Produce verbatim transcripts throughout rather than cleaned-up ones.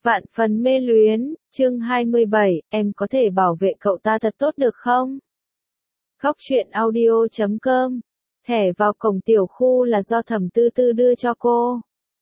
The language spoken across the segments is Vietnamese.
Vạn phần mê luyến, chương hai mươi bảy, em có thể bảo vệ cậu ta thật tốt được không? Góc truyện audio chấm com. Thẻ vào cổng tiểu khu là do Thẩm Tư Tư đưa cho cô.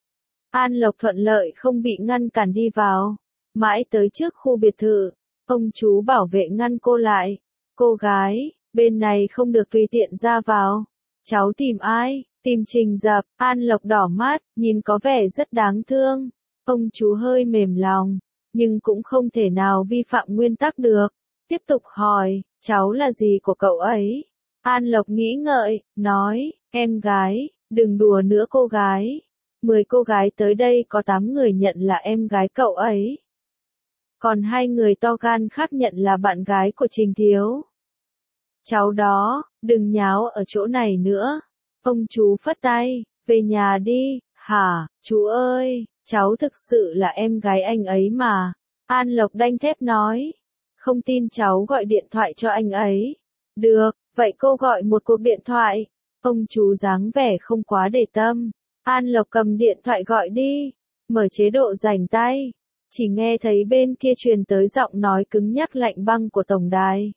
An Lộc thuận lợi không bị ngăn cản đi vào. Mãi tới trước khu biệt thự, ông chú bảo vệ ngăn cô lại. Cô gái, bên này không được tùy tiện ra vào. Cháu tìm ai? Tìm Trình Dập. An Lộc đỏ mắt, nhìn có vẻ rất đáng thương. Ông chú hơi mềm lòng, nhưng cũng không thể nào vi phạm nguyên tắc được. Tiếp tục hỏi, cháu là gì của cậu ấy? An Lộc nghĩ ngợi, nói, em gái, đừng đùa nữa cô gái. Mười cô gái tới đây có tám người nhận là em gái cậu ấy. Còn hai người to gan khác nhận là bạn gái của Trình Thiếu. Cháu đó, đừng nháo ở chỗ này nữa. Ông chú phất tay, về nhà đi. Hả, chú ơi, cháu thực sự là em gái anh ấy mà. An Lộc đanh thép nói. Không tin cháu gọi điện thoại cho anh ấy. Được, vậy cô gọi một cuộc điện thoại. Ông chú dáng vẻ không quá để tâm. An Lộc cầm điện thoại gọi đi. Mở chế độ rảnh tay. Chỉ nghe thấy bên kia truyền tới giọng nói cứng nhắc lạnh băng của tổng đài.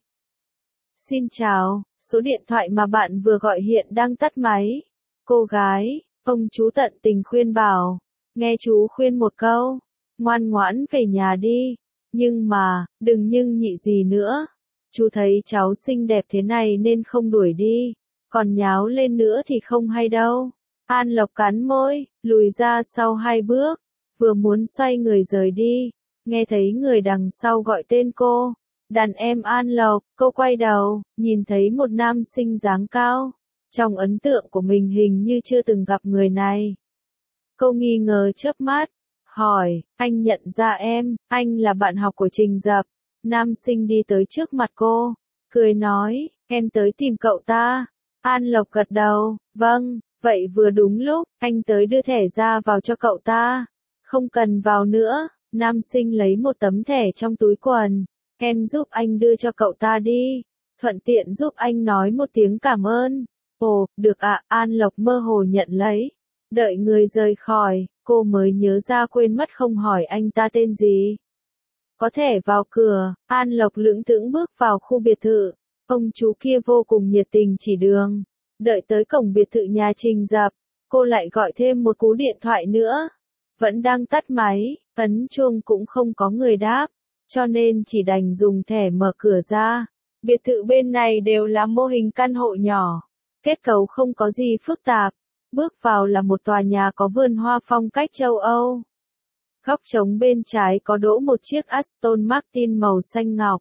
Xin chào, số điện thoại mà bạn vừa gọi hiện đang tắt máy. Cô gái, ông chú tận tình khuyên bảo. Nghe chú khuyên một câu, ngoan ngoãn về nhà đi. Nhưng mà, đừng nhưng nhị gì nữa. Chú thấy cháu xinh đẹp thế này nên không đuổi đi. Còn nháo lên nữa thì không hay đâu. An Lộc cắn môi, lùi ra sau hai bước. Vừa muốn xoay người rời đi. Nghe thấy người đằng sau gọi tên cô. Đàn em An Lộc, cô quay đầu, nhìn thấy một nam sinh dáng cao. Trong ấn tượng của mình hình như chưa từng gặp người này. Cô nghi ngờ chớp mắt, hỏi, anh nhận ra em, anh là bạn học của Trình Dập. Nam sinh đi tới trước mặt cô, cười nói, em tới tìm cậu ta. An Lộc gật đầu, vâng, vậy vừa đúng lúc, anh tới đưa thẻ ra vào cho cậu ta. Không cần vào nữa, nam sinh lấy một tấm thẻ trong túi quần. Em giúp anh đưa cho cậu ta đi, thuận tiện giúp anh nói một tiếng cảm ơn. Ồ, được ạ, An Lộc mơ hồ nhận lấy. Đợi người rời khỏi, cô mới nhớ ra quên mất không hỏi anh ta tên gì. Có thể vào cửa, An Lộc lững thững bước vào khu biệt thự. Ông chú kia vô cùng nhiệt tình chỉ đường. Đợi tới cổng biệt thự nhà Trình Dập, cô lại gọi thêm một cú điện thoại nữa. Vẫn đang tắt máy, ấn chuông cũng không có người đáp. Cho nên chỉ đành dùng thẻ mở cửa ra. Biệt thự bên này đều là mô hình căn hộ nhỏ. Kết cấu không có gì phức tạp. Bước vào là một tòa nhà có vườn hoa phong cách châu Âu. Góc trống bên trái có đỗ một chiếc Aston Martin màu xanh ngọc.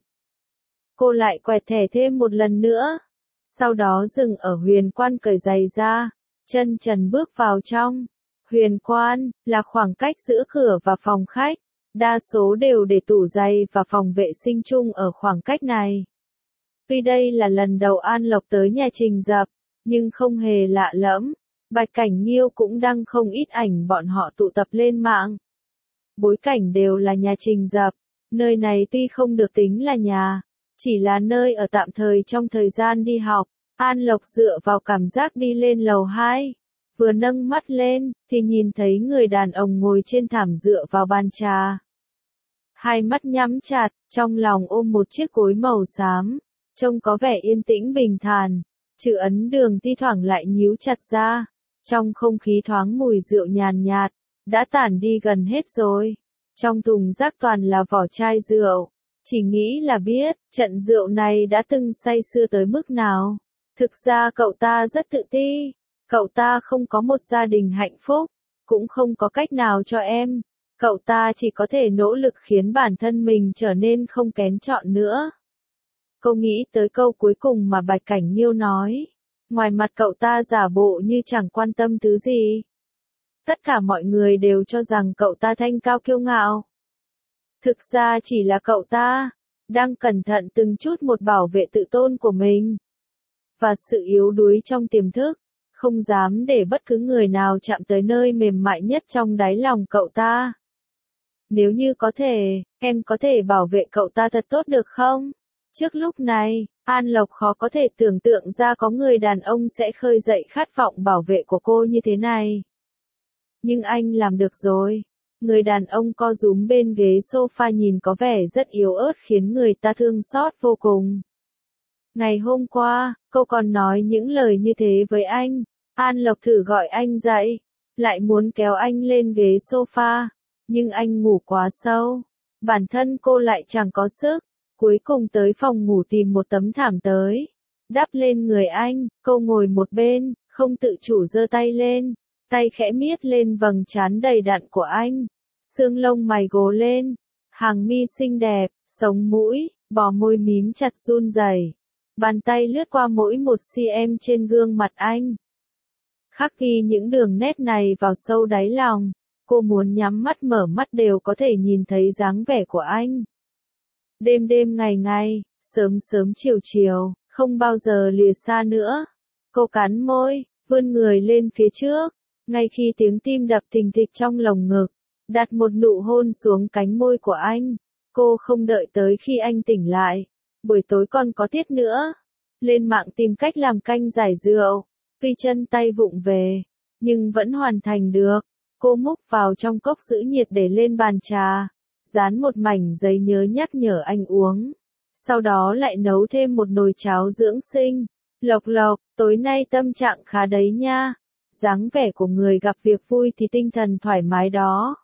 Cô lại quẹt thẻ thêm một lần nữa. Sau đó dừng ở Huyền Quan cởi giày ra. Chân trần bước vào trong. Huyền Quan là khoảng cách giữa cửa và phòng khách. Đa số đều để tủ giày và phòng vệ sinh chung ở khoảng cách này. Tuy đây là lần đầu An Lộc tới nhà Trình Dập, nhưng không hề lạ lẫm. Bạch Cảnh Nghiêu cũng đăng không ít ảnh bọn họ tụ tập lên mạng. Bối cảnh đều là nhà Trình Dập. Nơi này tuy không được tính là nhà, chỉ là nơi ở tạm thời trong thời gian đi học. An Lộc dựa vào cảm giác đi lên lầu hai. Vừa nâng mắt lên, thì nhìn thấy người đàn ông ngồi trên thảm dựa vào bàn trà. Hai mắt nhắm chặt, trong lòng ôm một chiếc gối màu xám. Trông có vẻ yên tĩnh bình thản. Chữ ấn đường thi thoảng lại nhíu chặt ra. Trong không khí thoáng mùi rượu nhàn nhạt, đã tản đi gần hết rồi. Trong thùng rác toàn là vỏ chai rượu. Chỉ nghĩ là biết, trận rượu này đã từng say sưa tới mức nào. Thực ra cậu ta rất tự ti. Cậu ta không có một gia đình hạnh phúc, cũng không có cách nào cho em. Cậu ta chỉ có thể nỗ lực khiến bản thân mình trở nên không kén chọn nữa. Cô nghĩ tới câu cuối cùng mà Bạch Cảnh Nghiêu nói. Ngoài mặt cậu ta giả bộ như chẳng quan tâm thứ gì. Tất cả mọi người đều cho rằng cậu ta thanh cao kiêu ngạo. Thực ra chỉ là cậu ta đang cẩn thận từng chút một bảo vệ tự tôn của mình. Và sự yếu đuối trong tiềm thức. Không dám để bất cứ người nào chạm tới nơi mềm mại nhất trong đáy lòng cậu ta. Nếu như có thể, em có thể bảo vệ cậu ta thật tốt được không? Trước lúc này, An Lộc khó có thể tưởng tượng ra có người đàn ông sẽ khơi dậy khát vọng bảo vệ của cô như thế này. Nhưng anh làm được rồi. Người đàn ông co rúm bên ghế sofa nhìn có vẻ rất yếu ớt khiến người ta thương xót vô cùng. Ngày hôm qua, cô còn nói những lời như thế với anh. An Lộc thử gọi anh dậy, lại muốn kéo anh lên ghế sofa, nhưng anh ngủ quá sâu. Bản thân cô lại chẳng có sức, cuối cùng tới phòng ngủ tìm một tấm thảm tới. Đắp lên người anh, cô ngồi một bên, không tự chủ giơ tay lên, tay khẽ miết lên vầng trán đầy đặn của anh. Xương lông mày gồ lên, hàng mi xinh đẹp, sống mũi, bò môi mím chặt run rẩy. Bàn tay lướt qua mỗi một cm trên gương mặt anh. Khắc ghi những đường nét này vào sâu đáy lòng, cô muốn nhắm mắt mở mắt đều có thể nhìn thấy dáng vẻ của anh. Đêm đêm ngày ngày, sớm sớm chiều chiều, không bao giờ lìa xa nữa. Cô cắn môi, vươn người lên phía trước, ngay khi tiếng tim đập thình thịch trong lồng ngực, đặt một nụ hôn xuống cánh môi của anh. Cô không đợi tới khi anh tỉnh lại, buổi tối còn có tiết nữa. Lên mạng tìm cách làm canh giải rượu, tuy chân tay vụng về, nhưng vẫn hoàn thành được. Cô múc vào trong cốc giữ nhiệt để lên bàn trà, dán một mảnh giấy nhớ nhắc nhở anh uống. Sau đó lại nấu thêm một nồi cháo dưỡng sinh. Lộc Lộc, tối nay tâm trạng khá đấy nha. Dáng vẻ của người gặp việc vui thì tinh thần thoải mái đó.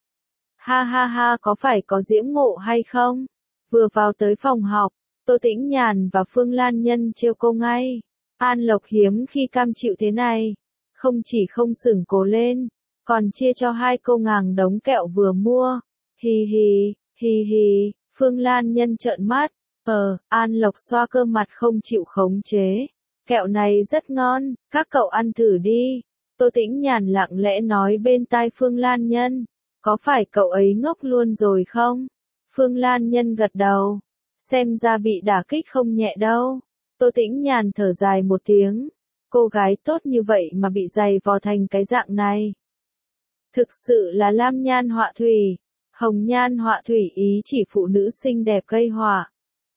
Ha ha ha, có phải có diễm ngộ hay không? Vừa vào tới phòng học, Tô Tĩnh Nhàn và Phương Lan Nhân trêu cô ngay. An Lộc hiếm khi cam chịu thế này. Không chỉ không sửng cố lên, còn chia cho hai cô ngàng đống kẹo vừa mua. Hì hì, hì hì, Phương Lan Nhân trợn mắt. Ờ, An Lộc xoa cơ mặt không chịu khống chế. Kẹo này rất ngon, các cậu ăn thử đi. Tô Tĩnh Nhàn lặng lẽ nói bên tai Phương Lan Nhân. Có phải cậu ấy ngốc luôn rồi không? Phương Lan Nhân gật đầu. Xem ra bị đả kích không nhẹ đâu. Tô Tĩnh Nhàn thở dài một tiếng. Cô gái tốt như vậy mà bị giày vò thành cái dạng này. Thực sự là lam nhan họa thủy. Hồng nhan họa thủy ý chỉ phụ nữ xinh đẹp gây họa.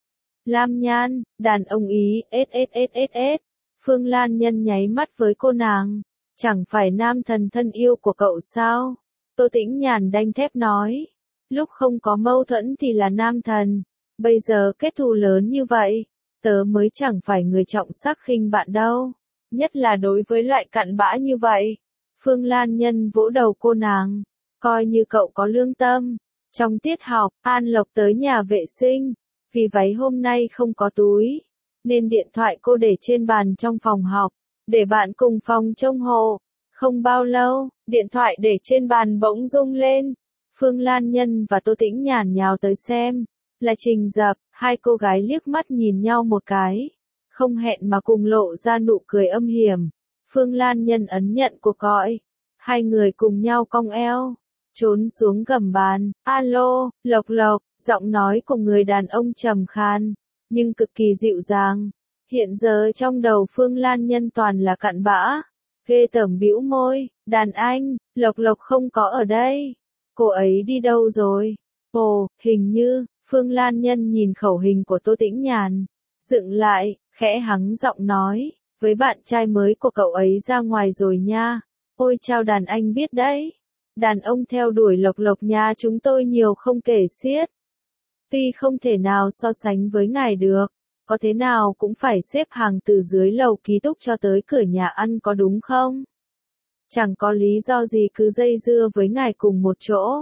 Lam nhan, đàn ông ý, sssss. Phương Lan Nhân nháy mắt với cô nàng. Chẳng phải nam thần thân yêu của cậu sao? Tô Tĩnh Nhàn đanh thép nói. Lúc không có mâu thuẫn thì là nam thần. Bây giờ kết thù lớn như vậy, tớ mới chẳng phải người trọng sắc khinh bạn đâu. Nhất là đối với loại cặn bã như vậy. Phương Lan Nhân vỗ đầu cô nàng. Coi như cậu có lương tâm. Trong tiết học, An Lộc tới nhà vệ sinh. Vì váy hôm nay không có túi, nên điện thoại cô để trên bàn trong phòng học, để bạn cùng phòng trông hộ. Không bao lâu, điện thoại để trên bàn bỗng rung lên. Phương Lan Nhân và Tô Tĩnh Nhàn nhào tới xem. Là Trình Dập. Hai cô gái liếc mắt nhìn nhau một cái, không hẹn mà cùng lộ ra nụ cười âm hiểm. Phương Lan Nhân ấn nhận cuộc gọi. Hai người cùng nhau cong eo, trốn xuống gầm bàn. Alo, Lộc Lộc. Giọng nói của người đàn ông trầm khan, nhưng cực kỳ dịu dàng. Hiện giờ trong đầu Phương Lan Nhân toàn là cặn bã. Ghê tởm bĩu môi. Đàn anh, Lộc Lộc không có ở đây. Cô ấy đi đâu rồi? Ồ, hình như. Phương Lan Nhân nhìn khẩu hình của Tô Tĩnh Nhàn, dựng lại, khẽ hắng giọng nói. Với bạn trai mới của cậu ấy ra ngoài rồi nha. Ôi chao, đàn anh biết đấy. Đàn ông theo đuổi Lộc Lộc nhà chúng tôi nhiều không kể xiết. Tuy không thể nào so sánh với ngài được, có thế nào cũng phải xếp hàng từ dưới lầu ký túc cho tới cửa nhà ăn có đúng không? Chẳng có lý do gì cứ dây dưa với ngài cùng một chỗ.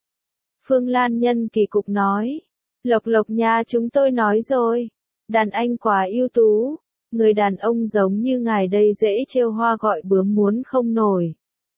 Phương Lan Nhân kỳ cục nói. Lộc Lộc nhà chúng tôi nói rồi. Đàn anh quá ưu tú. Người đàn ông giống như ngài đây dễ trêu hoa gọi bướm muốn không nổi.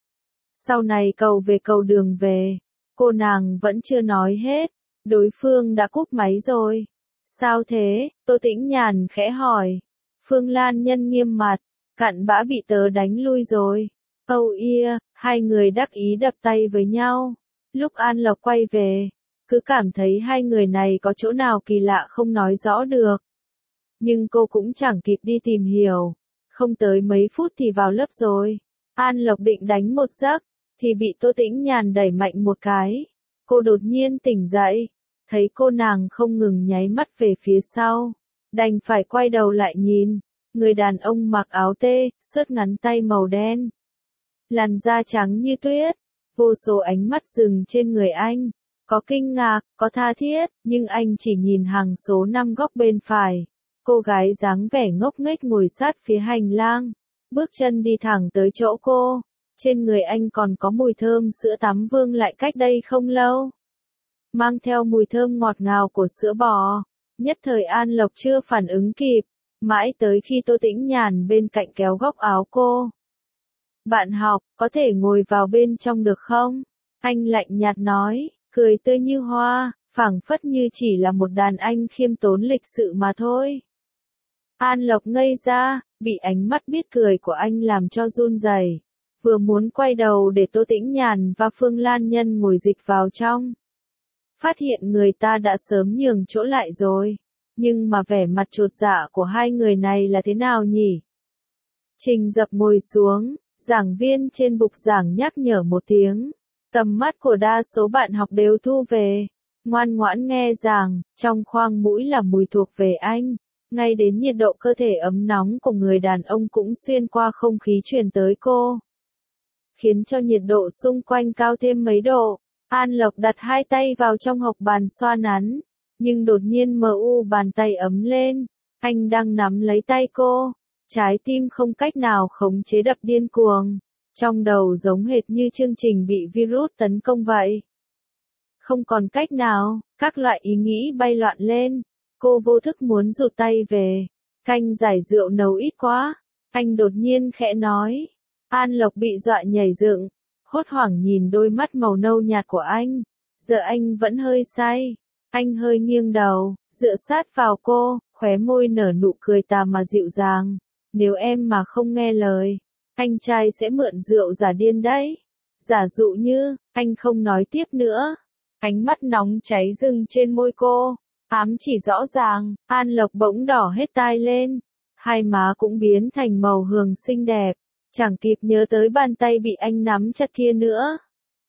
Sau này cầu về cầu đường về. Cô nàng vẫn chưa nói hết. Đối phương đã cúp máy rồi. Sao thế? Tô Tĩnh Nhàn khẽ hỏi. Phương Lan Nhân nghiêm mặt. Cặn bã bị tớ đánh lui rồi. Oh yeah, hai người đắc ý đập tay với nhau. Lúc An Lộc quay về, cứ cảm thấy hai người này có chỗ nào kỳ lạ không nói rõ được. Nhưng cô cũng chẳng kịp đi tìm hiểu. Không tới mấy phút thì vào lớp rồi. An Lộc định đánh một giấc, thì bị Tô Tĩnh Nhàn đẩy mạnh một cái. Cô đột nhiên tỉnh dậy. Thấy cô nàng không ngừng nháy mắt về phía sau. Đành phải quay đầu lại nhìn. Người đàn ông mặc áo tê, sớt ngắn tay màu đen. Làn da trắng như tuyết. Vô số ánh mắt dừng trên người anh. Có kinh ngạc, có tha thiết, nhưng anh chỉ nhìn hàng số năm góc bên phải. Cô gái dáng vẻ ngốc nghếch ngồi sát phía hành lang. Bước chân đi thẳng tới chỗ cô. Trên người anh còn có mùi thơm sữa tắm vương lại cách đây không lâu. Mang theo mùi thơm ngọt ngào của sữa bò. Nhất thời An Lộc chưa phản ứng kịp. Mãi tới khi Tô Tĩnh Nhàn bên cạnh kéo góc áo cô. Bạn học, có thể ngồi vào bên trong được không? Anh lạnh nhạt nói, cười tươi như hoa, phảng phất như chỉ là một đàn anh khiêm tốn lịch sự mà thôi. An Lộc ngây ra, bị ánh mắt biết cười của anh làm cho run rẩy. Vừa muốn quay đầu để Tô Tĩnh Nhàn và Phương Lan Nhân ngồi dịch vào trong. Phát hiện người ta đã sớm nhường chỗ lại rồi. Nhưng mà vẻ mặt chột dạ của hai người này là thế nào nhỉ? Trình Dập ngồi xuống, giảng viên trên bục giảng nhắc nhở một tiếng. Tầm mắt của đa số bạn học đều thu về. Ngoan ngoãn nghe giảng, trong khoang mũi là mùi thuộc về anh. Ngay đến nhiệt độ cơ thể ấm nóng của người đàn ông cũng xuyên qua không khí truyền tới cô. Khiến cho nhiệt độ xung quanh cao thêm mấy độ. An Lộc đặt hai tay vào trong hộc bàn xoa nắn. Nhưng đột nhiên mờ u bàn tay ấm lên. Anh đang nắm lấy tay cô. Trái tim không cách nào khống chế đập điên cuồng. Trong đầu giống hệt như chương trình bị virus tấn công vậy. Không còn cách nào, các loại ý nghĩ bay loạn lên. Cô vô thức muốn rụt tay về. Canh giải rượu nấu ít quá. Anh đột nhiên khẽ nói. An Lộc bị dọa nhảy dựng. Hốt hoảng nhìn đôi mắt màu nâu nhạt của anh. Giờ anh vẫn hơi say. Anh hơi nghiêng đầu, dựa sát vào cô, khóe môi nở nụ cười tà mà dịu dàng. Nếu em mà không nghe lời, anh trai sẽ mượn rượu giả điên đấy. Giả dụ như, anh không nói tiếp nữa. Ánh mắt nóng cháy dừng trên môi cô, ám chỉ rõ ràng. An Lộc bỗng đỏ hết tai lên. Hai má cũng biến thành màu hường xinh đẹp. Chẳng kịp nhớ tới bàn tay bị anh nắm chặt kia nữa.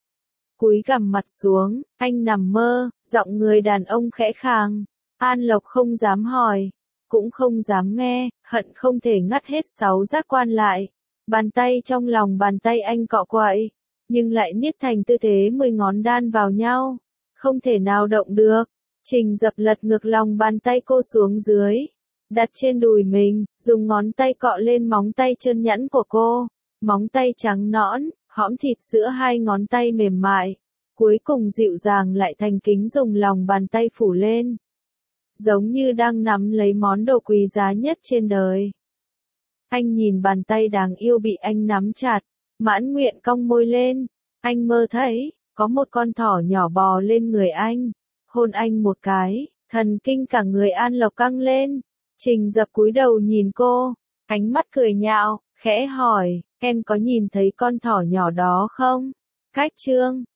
Cúi gằm mặt xuống, anh nằm mơ, giọng người đàn ông khẽ khàng. An Lộc không dám hỏi, cũng không dám nghe, hận không thể ngắt hết sáu giác quan lại. Bàn tay trong lòng bàn tay anh cọ quậy, nhưng lại niết thành tư thế mười ngón đan vào nhau. Không thể nào động được. Trình Dập lật ngược lòng bàn tay cô xuống dưới. Đặt trên đùi mình, dùng ngón tay cọ lên móng tay trơn nhẵn của cô. Móng tay trắng nõn, hõm thịt giữa hai ngón tay mềm mại. Cuối cùng dịu dàng lại thành kính dùng lòng bàn tay phủ lên. Giống như đang nắm lấy món đồ quý giá nhất trên đời. Anh nhìn bàn tay đáng yêu bị anh nắm chặt, mãn nguyện cong môi lên. Anh mơ thấy, có một con thỏ nhỏ bò lên người anh. Hôn anh một cái, thần kinh cả người An Lộc căng lên. Trình Dập cúi đầu nhìn cô, ánh mắt cười nhạo, khẽ hỏi, em có nhìn thấy con thỏ nhỏ đó không? Cách chương